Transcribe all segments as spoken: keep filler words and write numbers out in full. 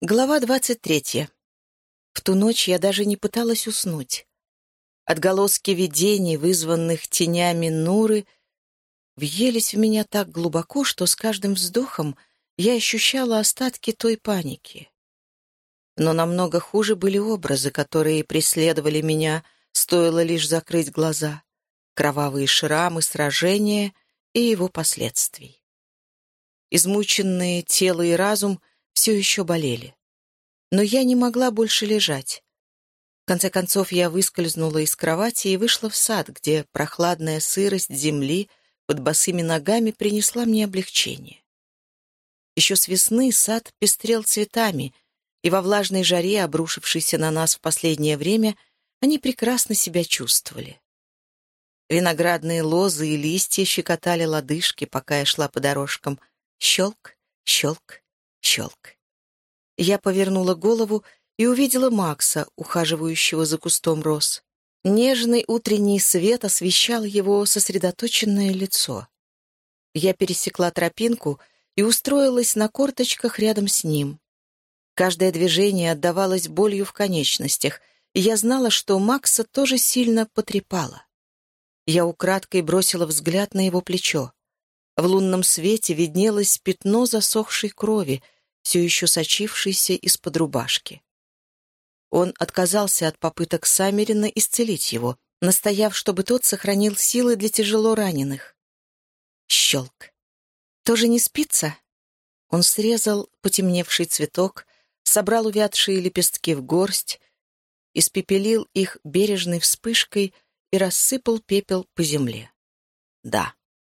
Глава двадцать третья. В ту ночь я даже не пыталась уснуть. Отголоски видений, вызванных тенями Нуры, въелись в меня так глубоко, что с каждым вздохом я ощущала остатки той паники. Но намного хуже были образы, которые преследовали меня, стоило лишь закрыть глаза, кровавые шрамы сражения и его последствий. Измученные тело и разум все еще болели. Но я не могла больше лежать. В конце концов, я выскользнула из кровати и вышла в сад, где прохладная сырость земли под босыми ногами принесла мне облегчение. Еще с весны сад пестрел цветами, и во влажной жаре, обрушившейся на нас в последнее время, они прекрасно себя чувствовали. Виноградные лозы и листья щекотали лодыжки, пока я шла по дорожкам. Щелк, щелк, щелк. Я повернула голову и увидела Макса, ухаживающего за кустом роз. Нежный утренний свет освещал его сосредоточенное лицо. Я пересекла тропинку и устроилась на корточках рядом с ним. Каждое движение отдавалось болью в конечностях, и я знала, что Макса тоже сильно потрепало. Я украдкой бросила взгляд на его плечо. В лунном свете виднелось пятно засохшей крови, все еще сочившейся из-под рубашки. Он отказался от попыток Саммерина исцелить его, настояв, чтобы тот сохранил силы для тяжело раненых. Щелк. «Тоже не спится?» Он срезал потемневший цветок, собрал увядшие лепестки в горсть, испепелил их бережной вспышкой и рассыпал пепел по земле. «Да».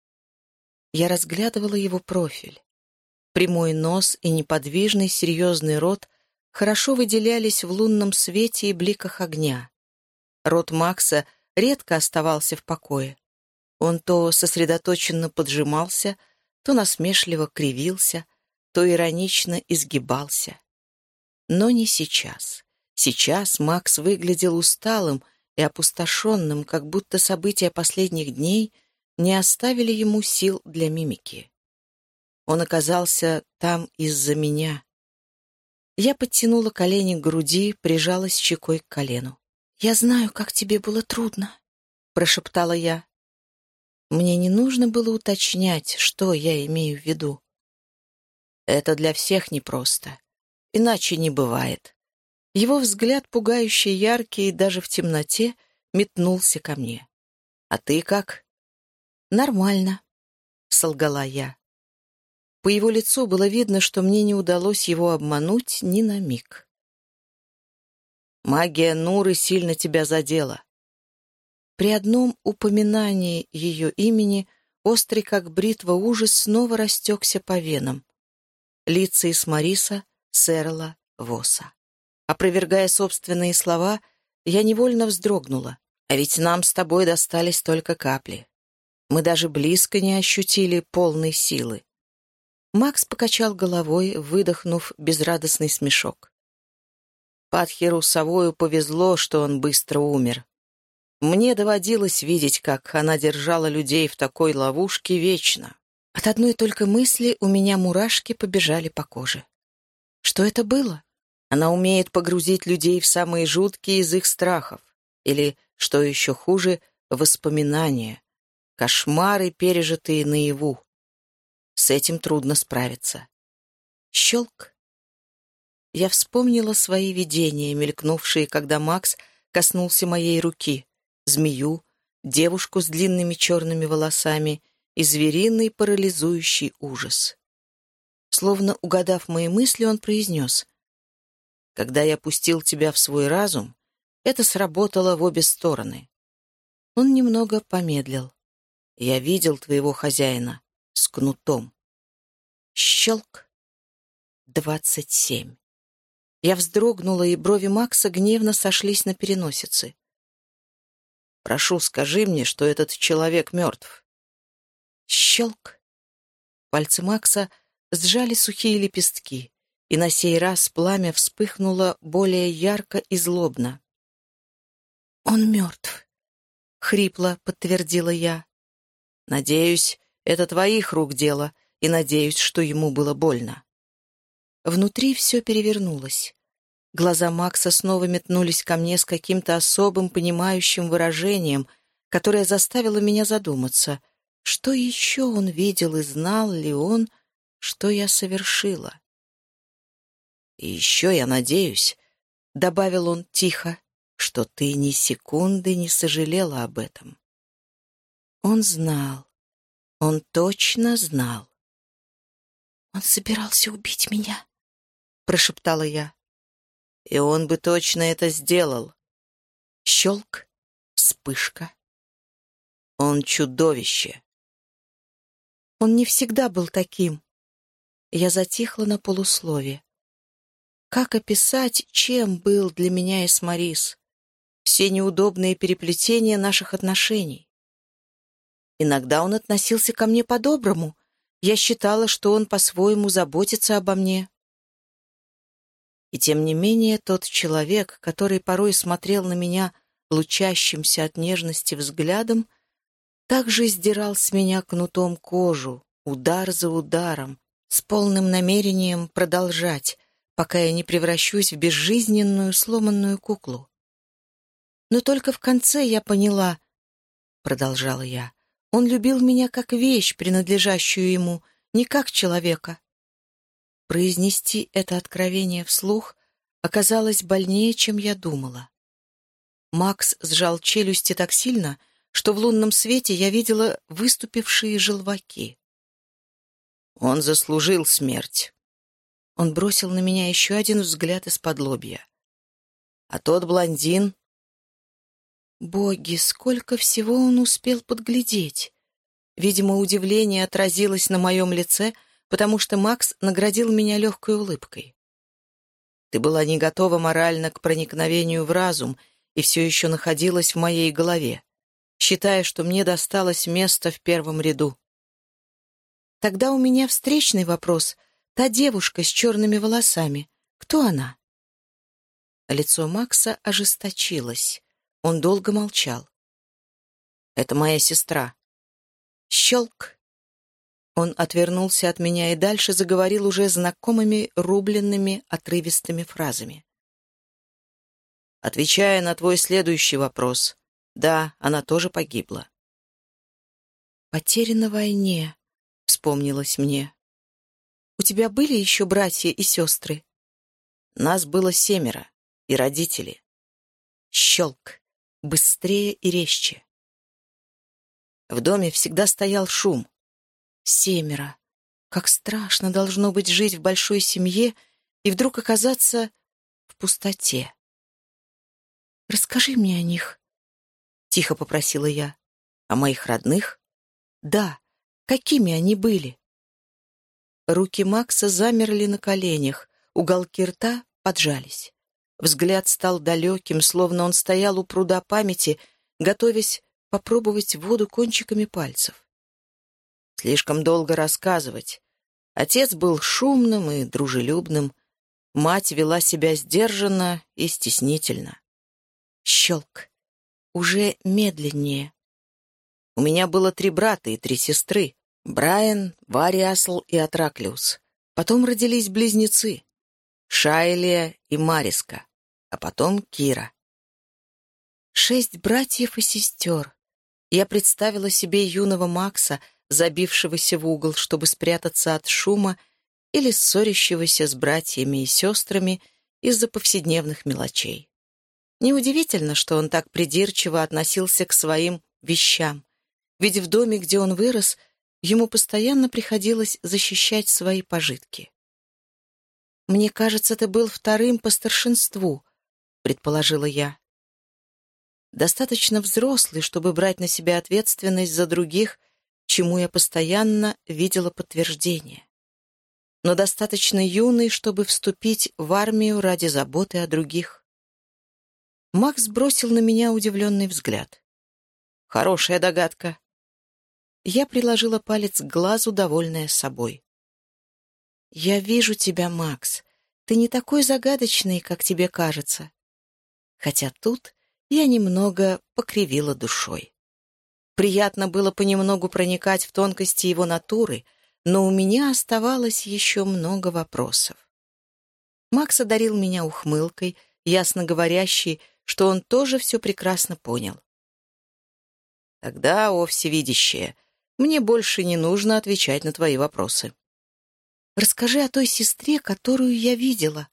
Я разглядывала его профиль. Прямой нос и неподвижный серьезный рот хорошо выделялись в лунном свете и бликах огня. Рот Макса редко оставался в покое. Он то сосредоточенно поджимался, то насмешливо кривился, то иронично изгибался. Но не сейчас. Сейчас Макс выглядел усталым и опустошенным, как будто события последних дней не оставили ему сил для мимики. Он оказался там из-за меня. Я подтянула колени к груди, прижалась щекой к колену. «Я знаю, как тебе было трудно», — прошептала я. Мне не нужно было уточнять, что я имею в виду. Это для всех непросто. Иначе не бывает. Его взгляд, пугающе яркий даже в темноте, метнулся ко мне. «А ты как?» «Нормально», — солгала я. По его лицу было видно, что мне не удалось его обмануть ни на миг. «Магия Нуры сильно тебя задела». При одном упоминании ее имени острый, как бритва, ужас снова растекся по венам. Лица Исмариса, Серла, Воса. Опровергая собственные слова, я невольно вздрогнула. А ведь нам с тобой достались только капли. Мы даже близко не ощутили полной силы. Макс покачал головой, выдохнув безрадостный смешок. Падхиру Савою повезло, что он быстро умер. Мне доводилось видеть, как она держала людей в такой ловушке вечно. От одной только мысли у меня мурашки побежали по коже. Что это было? Она умеет погрузить людей в самые жуткие из их страхов. Или, что еще хуже, воспоминания. Кошмары, пережитые наяву. С этим трудно справиться. Щелк. Я вспомнила свои видения, мелькнувшие, когда Макс коснулся моей руки. Змею, девушку с длинными черными волосами и звериный парализующий ужас. Словно угадав мои мысли, он произнес: «Когда я пустил тебя в свой разум, это сработало в обе стороны». Он немного помедлил. «Я видел твоего хозяина с кнутом». Щелк. Двадцать семь. Я вздрогнула, и брови Макса гневно сошлись на переносице. «Прошу, скажи мне, что этот человек мертв». Щелк. Пальцы Макса сжали сухие лепестки, и на сей раз пламя вспыхнуло более ярко и злобно. «Он мертв», — хрипло подтвердила я. «Надеюсь, это твоих рук дело, и надеюсь, что ему было больно». Внутри все перевернулось. Глаза Макса снова метнулись ко мне с каким-то особым понимающим выражением, которое заставило меня задуматься, что еще он видел и знал ли он, что я совершила. «И еще я надеюсь», — добавил он тихо, — «что ты ни секунды не сожалела об этом». Он знал. Он точно знал. «Он собирался убить меня», — прошептала я. «И он бы точно это сделал». Щелк, вспышка. «Он чудовище». Он не всегда был таким. Я затихла на полуслове. Как описать, чем был для меня Эсмарис? Все неудобные переплетения наших отношений. Иногда он относился ко мне по-доброму. Я считала, что он по-своему заботится обо мне. И тем не менее тот человек, который порой смотрел на меня лучащимся от нежности взглядом, также сдирал с меня кнутом кожу, удар за ударом, с полным намерением продолжать, пока я не превращусь в безжизненную сломанную куклу. Но только в конце я поняла, — продолжала я, — он любил меня как вещь, принадлежащую ему, не как человека. Произнести это откровение вслух оказалось больнее, чем я думала. Макс сжал челюсти так сильно, что в лунном свете я видела выступившие желваки. Он заслужил смерть. Он бросил на меня еще один взгляд из-под лобья. А тот блондин... Боги, сколько всего он успел подглядеть! Видимо, удивление отразилось на моем лице, потому что Макс наградил меня легкой улыбкой. Ты была не готова морально к проникновению в разум и все еще находилась в моей голове, считая, что мне досталось место в первом ряду. Тогда у меня встречный вопрос. Та девушка с черными волосами. Кто она? Лицо Макса ожесточилось. Он долго молчал. «Это моя сестра». Щелк. Он отвернулся от меня и дальше заговорил уже знакомыми рубленными отрывистыми фразами. «Отвечая на твой следующий вопрос, да, она тоже погибла». «Потеря на войне», — вспомнилось мне. «У тебя были еще братья и сестры?» «Нас было семеро, и родители». Щелк. Быстрее и резче. В доме всегда стоял шум. Семеро. Как страшно должно быть жить в большой семье и вдруг оказаться в пустоте. «Расскажи мне о них», — тихо попросила я. «О моих родных?» «Да. Какими они были?» Руки Макса замерли на коленях, уголки рта поджались. Взгляд стал далеким, словно он стоял у пруда памяти, готовясь попробовать воду кончиками пальцев. Слишком долго рассказывать. Отец был шумным и дружелюбным. Мать вела себя сдержанно и стеснительно. Щелк. Уже медленнее. У меня было три брата и три сестры. Брайан, Вариасл и Атраклиус. Потом родились близнецы. Шайлия и Мариска. А потом Кира. Шесть братьев и сестер. Я представила себе юного Макса, забившегося в угол, чтобы спрятаться от шума, или ссорящегося с братьями и сестрами из-за повседневных мелочей. Неудивительно, что он так придирчиво относился к своим вещам, ведь в доме, где он вырос, ему постоянно приходилось защищать свои пожитки. «Мне кажется, ты был вторым по старшинству», — предположила я. Достаточно взрослый, чтобы брать на себя ответственность за других, чему я постоянно видела подтверждение. Но достаточно юный, чтобы вступить в армию ради заботы о других. Макс бросил на меня удивленный взгляд. «Хорошая догадка». Я приложила палец к глазу, довольная собой. «Я вижу тебя, Макс. Ты не такой загадочный, как тебе кажется». Хотя тут я немного покривила душой. Приятно было понемногу проникать в тонкости его натуры, но у меня оставалось еще много вопросов. Макс одарил меня ухмылкой, ясно говорящей, что он тоже все прекрасно понял. «Тогда, о всевидящее, мне больше не нужно отвечать на твои вопросы». «Расскажи о той сестре, которую я видела».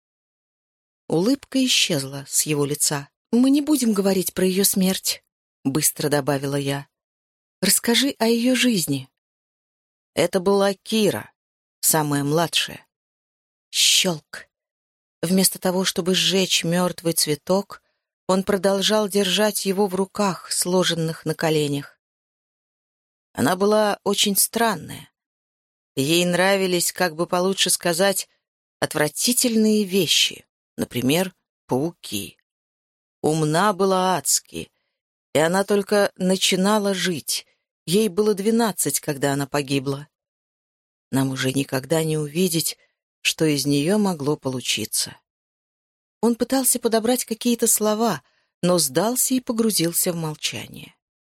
Улыбка исчезла с его лица. «Мы не будем говорить про ее смерть», — быстро добавила я. «Расскажи о ее жизни». Это была Кира, самая младшая. Щелк. Вместо того, чтобы сжечь мертвый цветок, он продолжал держать его в руках, сложенных на коленях. Она была очень странная. Ей нравились, как бы получше сказать, отвратительные вещи, например, пауки. Умна была адски, и она только начинала жить. Ей было двенадцать, когда она погибла. Нам уже никогда не увидеть, что из нее могло получиться. Он пытался подобрать какие-то слова, но сдался и погрузился в молчание.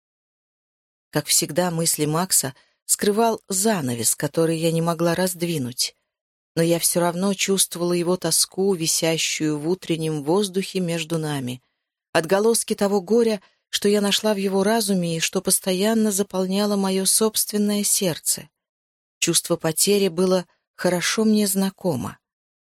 Как всегда, мысли Макса скрывал занавес, который я не могла раздвинуть, но я все равно чувствовала его тоску, висящую в утреннем воздухе между нами, отголоски того горя, что я нашла в его разуме и что постоянно заполняло мое собственное сердце. Чувство потери было хорошо мне знакомо.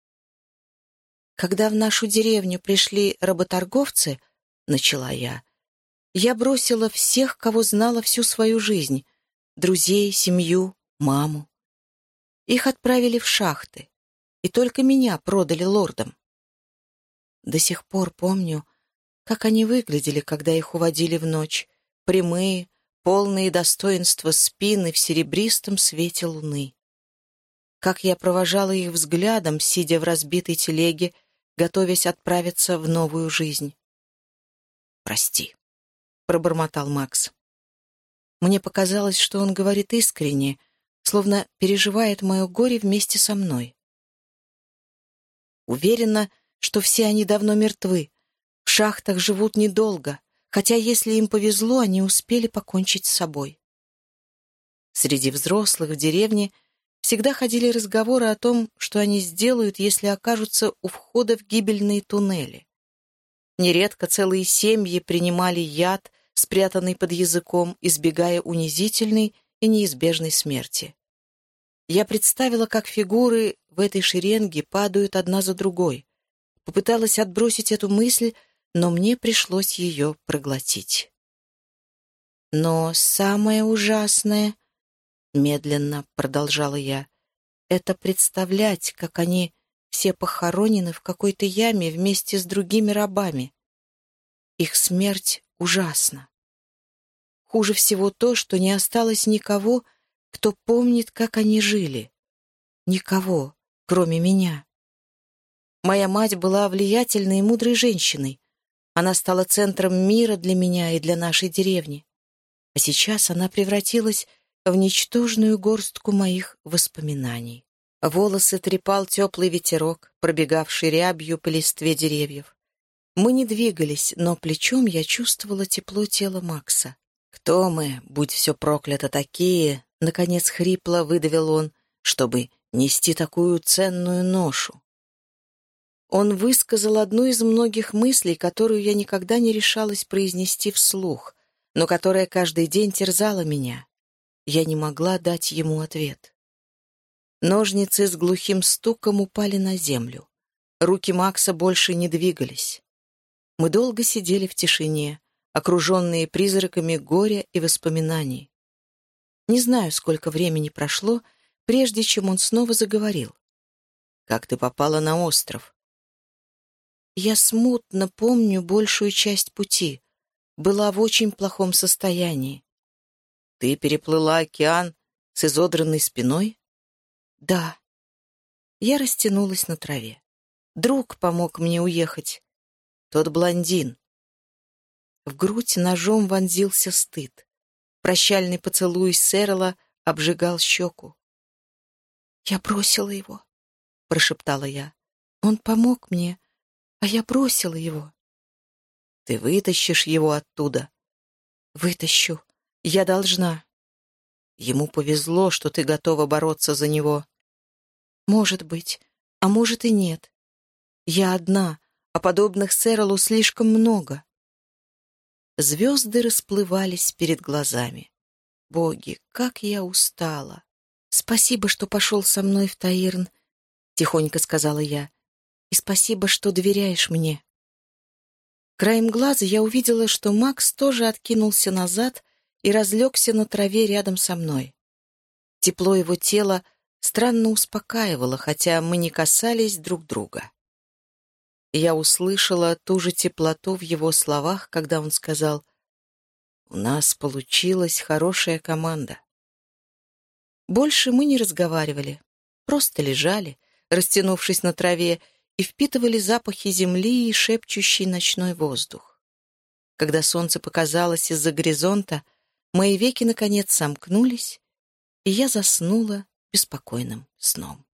«Когда в нашу деревню пришли работорговцы, — начала я, — я бросила всех, кого знала всю свою жизнь, друзей, семью, маму. Их отправили в шахты, и только меня продали лордам. До сих пор помню, как они выглядели, когда их уводили в ночь, прямые, полные достоинства спины в серебристом свете луны. Как я провожала их взглядом, сидя в разбитой телеге, готовясь отправиться в новую жизнь. «Прости», — пробормотал Макс. Мне показалось, что он говорит искренне, словно переживает мое горе вместе со мной. Уверена, что все они давно мертвы, в шахтах живут недолго, хотя, если им повезло, они успели покончить с собой. Среди взрослых в деревне всегда ходили разговоры о том, что они сделают, если окажутся у входа в гибельные туннели. Нередко целые семьи принимали яд, спрятанный под языком, избегая унизительной и неизбежной смерти. Я представила, как фигуры в этой шеренге падают одна за другой. Попыталась отбросить эту мысль, но мне пришлось ее проглотить. Но самое ужасное, — медленно продолжала я, — это представлять, как они все похоронены в какой-то яме вместе с другими рабами. Их смерть ужасна. Хуже всего то, что не осталось никого, кто помнит, как они жили. Никого, кроме меня. Моя мать была влиятельной и мудрой женщиной. Она стала центром мира для меня и для нашей деревни. А сейчас она превратилась в ничтожную горстку моих воспоминаний. Волосы трепал теплый ветерок, пробегавший рябью по листве деревьев. Мы не двигались, но плечом я чувствовала тепло тела Макса. «Кто мы, будь все проклято, такие?» — наконец хрипло выдавил он, чтобы нести такую ценную ношу. Он высказал одну из многих мыслей, которую я никогда не решалась произнести вслух, но которая каждый день терзала меня. Я не могла дать ему ответ. Ножницы с глухим стуком упали на землю. Руки Макса больше не двигались. Мы долго сидели в тишине, окруженные призраками горя и воспоминаний. Не знаю, сколько времени прошло, прежде чем он снова заговорил. «Как ты попала на остров?» Я смутно помню большую часть пути. Была в очень плохом состоянии. «Ты переплыла океан с изодранной спиной?» «Да». Я растянулась на траве. Друг помог мне уехать. Тот блондин. В грудь ножом вонзился стыд. Прощальный поцелуй Сэрла обжигал щеку. «Я бросила его», — прошептала я. «Он помог мне, а я бросила его». «Ты вытащишь его оттуда?» «Вытащу. Я должна». «Ему повезло, что ты готова бороться за него». «Может быть, а может и нет. Я одна, а подобных Сэролу слишком много. Звезды расплывались перед глазами. Боги, как я устала! «Спасибо, что пошел со мной в Таирн», — тихонько сказала я. «И спасибо, что доверяешь мне». Краем глаза я увидела, что Макс тоже откинулся назад и разлегся на траве рядом со мной. Тепло его тела странно успокаивало, хотя мы не касались друг друга. Я услышала ту же теплоту в его словах, когда он сказал: «У нас получилась хорошая команда». Больше мы не разговаривали, просто лежали, растянувшись на траве, и впитывали запахи земли и шепчущий ночной воздух. Когда солнце показалось из-за горизонта, мои веки наконец сомкнулись, и я заснула беспокойным сном.